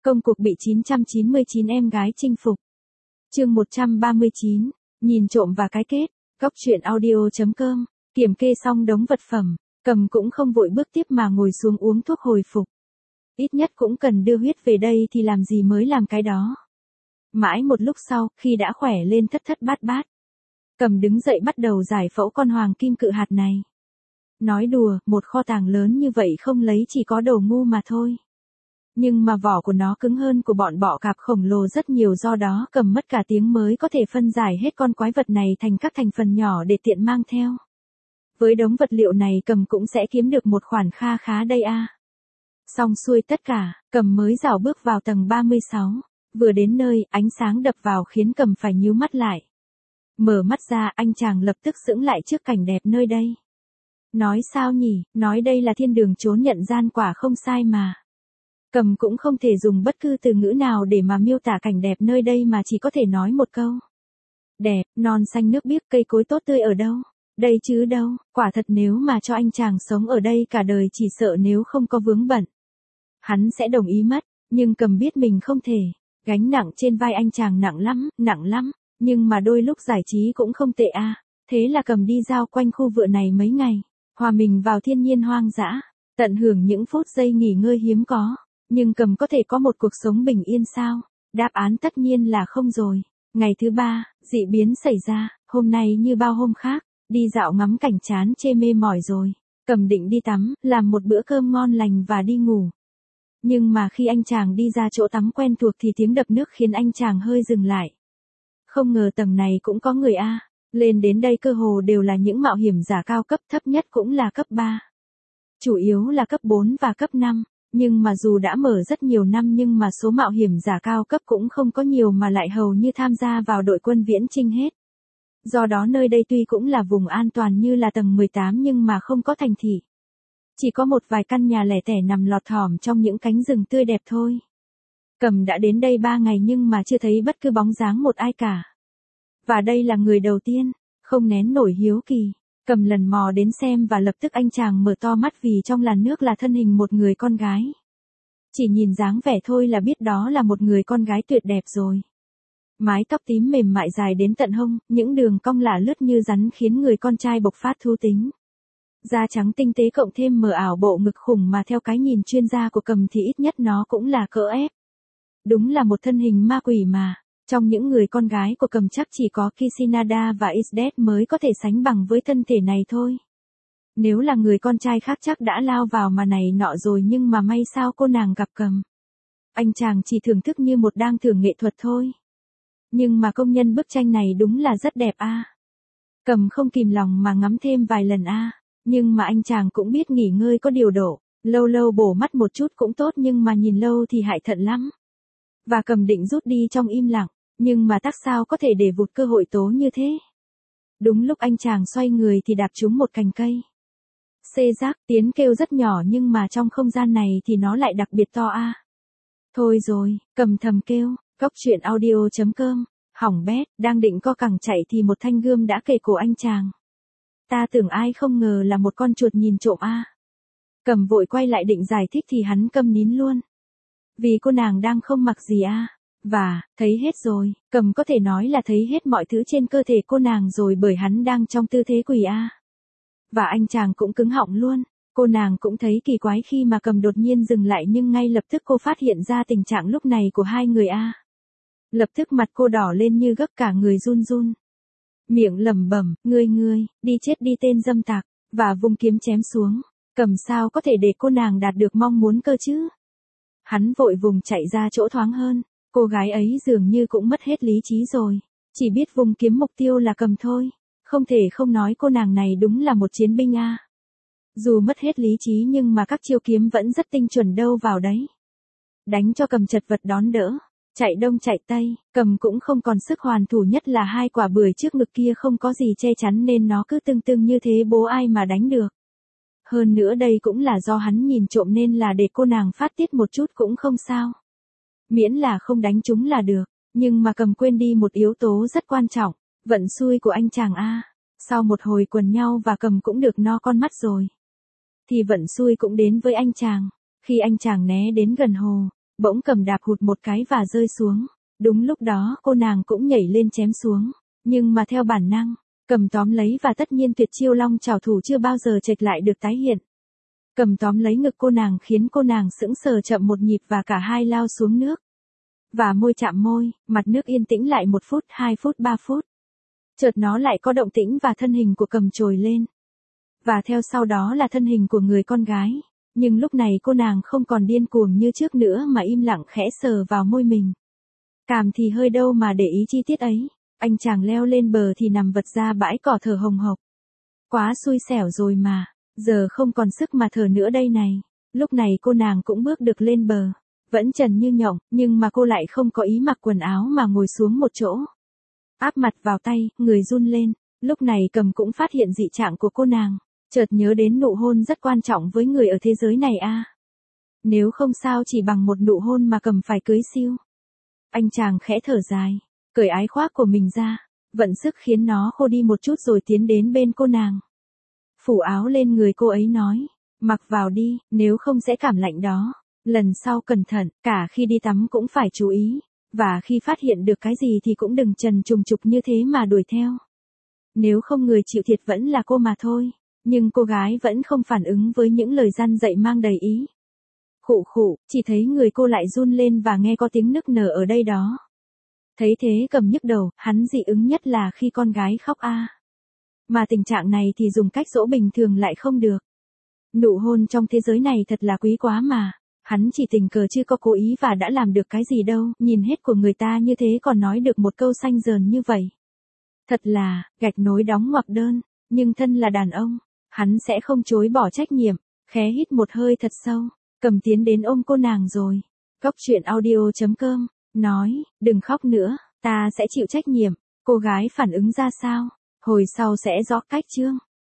Công cuộc bị 999 em gái chinh phục. Chương 139, nhìn trộm và cái kết. Góc truyện audio.com. Kiểm kê xong đống vật phẩm, Cầm cũng không vội bước tiếp mà ngồi xuống uống thuốc hồi phục. Ít nhất cũng cần đưa huyết về đây thì làm gì mới làm cái đó. Mãi một lúc sau, khi đã khỏe lên thất thất bát bát, Cầm đứng dậy bắt đầu giải phẫu con hoàng kim cự hạt này. Nói đùa, một kho tàng lớn như vậy không lấy chỉ có đồ ngu mà thôi. Nhưng mà vỏ của nó cứng hơn của bọn bọ cạp khổng lồ rất nhiều, do đó Cầm mất cả tiếng mới có thể phân giải hết con quái vật này thành các thành phần nhỏ để tiện mang theo. Với đống vật liệu này Cầm cũng sẽ kiếm được một khoản kha khá đây a. Xong xuôi tất cả, Cầm mới rảo bước vào tầng 36. Vừa đến nơi, ánh sáng đập vào khiến Cầm phải nhíu mắt lại. Mở mắt ra, anh chàng lập tức sững lại trước cảnh đẹp nơi đây. Nói sao nhỉ, nói đây là thiên đường trốn nhận gian, quả không sai mà. Cầm cũng không thể dùng bất cứ từ ngữ nào để mà miêu tả cảnh đẹp nơi đây mà chỉ có thể nói một câu. Đẹp, non xanh nước biếc, cây cối tốt tươi ở đâu? Đây chứ đâu, quả thật nếu mà cho anh chàng sống ở đây cả đời chỉ sợ nếu không có vướng bận, hắn sẽ đồng ý mất, nhưng Cầm biết mình không thể. Gánh nặng trên vai anh chàng nặng lắm, nhưng mà đôi lúc giải trí cũng không tệ a. Thế là Cầm đi dạo quanh khu vựa này mấy ngày, hòa mình vào thiên nhiên hoang dã, tận hưởng những phút giây nghỉ ngơi hiếm có. Nhưng Cầm có thể có một cuộc sống bình yên sao? Đáp án tất nhiên là không rồi. Ngày thứ 3, dị biến xảy ra, hôm nay như bao hôm khác, đi dạo ngắm cảnh chán chê mê mỏi rồi. Cầm định đi tắm, làm một bữa cơm ngon lành và đi ngủ. Nhưng mà khi anh chàng đi ra chỗ tắm quen thuộc thì tiếng đập nước khiến anh chàng hơi dừng lại. Không ngờ tầng này cũng có người a. Lên đến đây cơ hồ đều là những mạo hiểm giả cao cấp, thấp nhất cũng là cấp 3. Chủ yếu là cấp 4 và cấp 5. Nhưng mà dù đã mở rất nhiều năm nhưng mà số mạo hiểm giả cao cấp cũng không có nhiều mà lại hầu như tham gia vào đội quân viễn chinh hết. Do đó nơi đây tuy cũng là vùng an toàn như là tầng 18 nhưng mà không có thành thị. Chỉ có một vài căn nhà lẻ tẻ nằm lọt thỏm trong những cánh rừng tươi đẹp thôi. Cầm đã đến đây 3 ngày nhưng mà chưa thấy bất cứ bóng dáng một ai cả. Và đây là người đầu tiên, không nén nổi hiếu kỳ. Cầm lần mò đến xem và lập tức anh chàng mở to mắt vì trong làn nước là thân hình một người con gái. Chỉ nhìn dáng vẻ thôi là biết đó là một người con gái tuyệt đẹp rồi. Mái tóc tím mềm mại dài đến tận hông, những đường cong lả lướt như rắn khiến người con trai bộc phát thú tính. Da trắng tinh tế cộng thêm mờ ảo bộ ngực khủng mà theo cái nhìn chuyên gia của Cầm thì ít nhất nó cũng là cỡ ép. Đúng là một thân hình ma quỷ mà. Trong những người con gái của Cầm chắc chỉ có Kishinada và Isdet mới có thể sánh bằng với thân thể này thôi. Nếu là người con trai khác chắc đã lao vào mà này nọ rồi nhưng mà may sao cô nàng gặp Cầm. Anh chàng chỉ thưởng thức như một đang thưởng nghệ thuật thôi. Nhưng mà công nhân bức tranh này đúng là rất đẹp a. Cầm không kìm lòng mà ngắm thêm vài lần a. Nhưng mà anh chàng cũng biết nghỉ ngơi có điều độ, lâu lâu bổ mắt một chút cũng tốt nhưng mà nhìn lâu thì hại thận lắm. Và Cầm định rút đi trong im lặng, nhưng mà tác sao có thể để vụt cơ hội tố như thế. Đúng lúc anh chàng xoay người thì đạp trúng một cành cây. Xê rác, tiếng kêu rất nhỏ nhưng mà trong không gian này thì nó lại đặc biệt to a. Thôi rồi, Cầm thầm kêu, góc truyện audio.com, hỏng bét, đang định co cẳng chạy thì một thanh gươm đã kề cổ anh chàng. Ta tưởng ai không ngờ là một con chuột nhìn trộm a. Cầm vội quay lại định giải thích thì hắn câm nín luôn. Vì cô nàng đang không mặc gì a. Và, thấy hết rồi, Cầm có thể nói là thấy hết mọi thứ trên cơ thể cô nàng rồi bởi hắn đang trong tư thế quỳ a. Và anh chàng cũng cứng họng luôn, cô nàng cũng thấy kỳ quái khi mà Cầm đột nhiên dừng lại nhưng ngay lập tức cô phát hiện ra tình trạng lúc này của hai người a. Lập tức mặt cô đỏ lên như gấc cả người run run. Miệng lẩm bẩm, ngươi, đi chết đi tên dâm tặc, và vung kiếm chém xuống. Cầm sao có thể để cô nàng đạt được mong muốn cơ chứ? Hắn vội vùng chạy ra chỗ thoáng hơn, cô gái ấy dường như cũng mất hết lý trí rồi, chỉ biết vùng kiếm mục tiêu là Cầm thôi, không thể không nói cô nàng này đúng là một chiến binh a. Dù mất hết lý trí nhưng mà các chiêu kiếm vẫn rất tinh chuẩn đâu vào đấy. Đánh cho Cầm chật vật đón đỡ. Chạy đông chạy tây, Cầm cũng không còn sức hoàn thủ nhất là hai quả bưởi trước ngực kia không có gì che chắn nên nó cứ tưng tưng như thế bố ai mà đánh được. Hơn nữa đây cũng là do hắn nhìn trộm nên là để cô nàng phát tiết một chút cũng không sao. Miễn là không đánh chúng là được, nhưng mà Cầm quên đi một yếu tố rất quan trọng, vận xui của anh chàng a. Sau một hồi quần nhau và Cầm cũng được no con mắt rồi. Thì vận xui cũng đến với anh chàng, khi anh chàng né đến gần hồ. Bỗng Cầm đạp hụt một cái và rơi xuống. Đúng lúc đó cô nàng cũng nhảy lên chém xuống. Nhưng mà theo bản năng, Cầm tóm lấy và tất nhiên tuyệt chiêu long trảo thủ chưa bao giờ chệch lại được tái hiện. Cầm tóm lấy ngực cô nàng khiến cô nàng sững sờ chậm một nhịp và cả hai lao xuống nước. Và môi chạm môi, mặt nước yên tĩnh lại 1 phút, 2 phút, 3 phút. Chợt nó lại có động tĩnh và thân hình của Cầm trồi lên. Và theo sau đó là thân hình của người con gái. Nhưng lúc này cô nàng không còn điên cuồng như trước nữa mà im lặng khẽ sờ vào môi mình. Cảm thì hơi đâu mà để ý chi tiết ấy. Anh chàng leo lên bờ thì nằm vật ra bãi cỏ thở hồng hộc. Quá xui xẻo rồi mà, giờ không còn sức mà thở nữa đây này. Lúc này cô nàng cũng bước được lên bờ. Vẫn trần như nhộng, nhưng mà cô lại không có ý mặc quần áo mà ngồi xuống một chỗ. Áp mặt vào tay, người run lên. Lúc này Cầm cũng phát hiện dị trạng của cô nàng. Chợt nhớ đến nụ hôn rất quan trọng với người ở thế giới này a. Nếu không sao chỉ bằng một nụ hôn mà Cầm phải cưới siêu. Anh chàng khẽ thở dài, cởi ái khoác của mình ra, vận sức khiến nó khô đi một chút rồi tiến đến bên cô nàng. Phủ áo lên người cô ấy nói, mặc vào đi, nếu không sẽ cảm lạnh đó. Lần sau cẩn thận, cả khi đi tắm cũng phải chú ý, và khi phát hiện được cái gì thì cũng đừng trần trùng trục như thế mà đuổi theo. Nếu không người chịu thiệt vẫn là cô mà thôi. Nhưng cô gái vẫn không phản ứng với những lời răn dạy mang đầy ý. Khụ khụ, chỉ thấy người cô lại run lên và nghe có tiếng nức nở ở đây đó. Thấy thế Cầm nhức đầu, hắn dị ứng nhất là khi con gái khóc a. Mà tình trạng này thì dùng cách dỗ bình thường lại không được. Nụ hôn trong thế giới này thật là quý quá mà. Hắn chỉ tình cờ chưa có cố ý và đã làm được cái gì đâu. Nhìn hết của người ta như thế còn nói được một câu xanh dờn như vậy. Thật là, gạch nối đóng ngoặc đơn. Nhưng thân là đàn ông, hắn sẽ không chối bỏ trách nhiệm. Khẽ hít một hơi thật sâu, Cầm tiến đến ôm cô nàng rồi. Cóc truyện audio.com nói, đừng khóc nữa, ta sẽ chịu trách nhiệm. Cô gái phản ứng ra sao? Hồi sau sẽ rõ cách chương.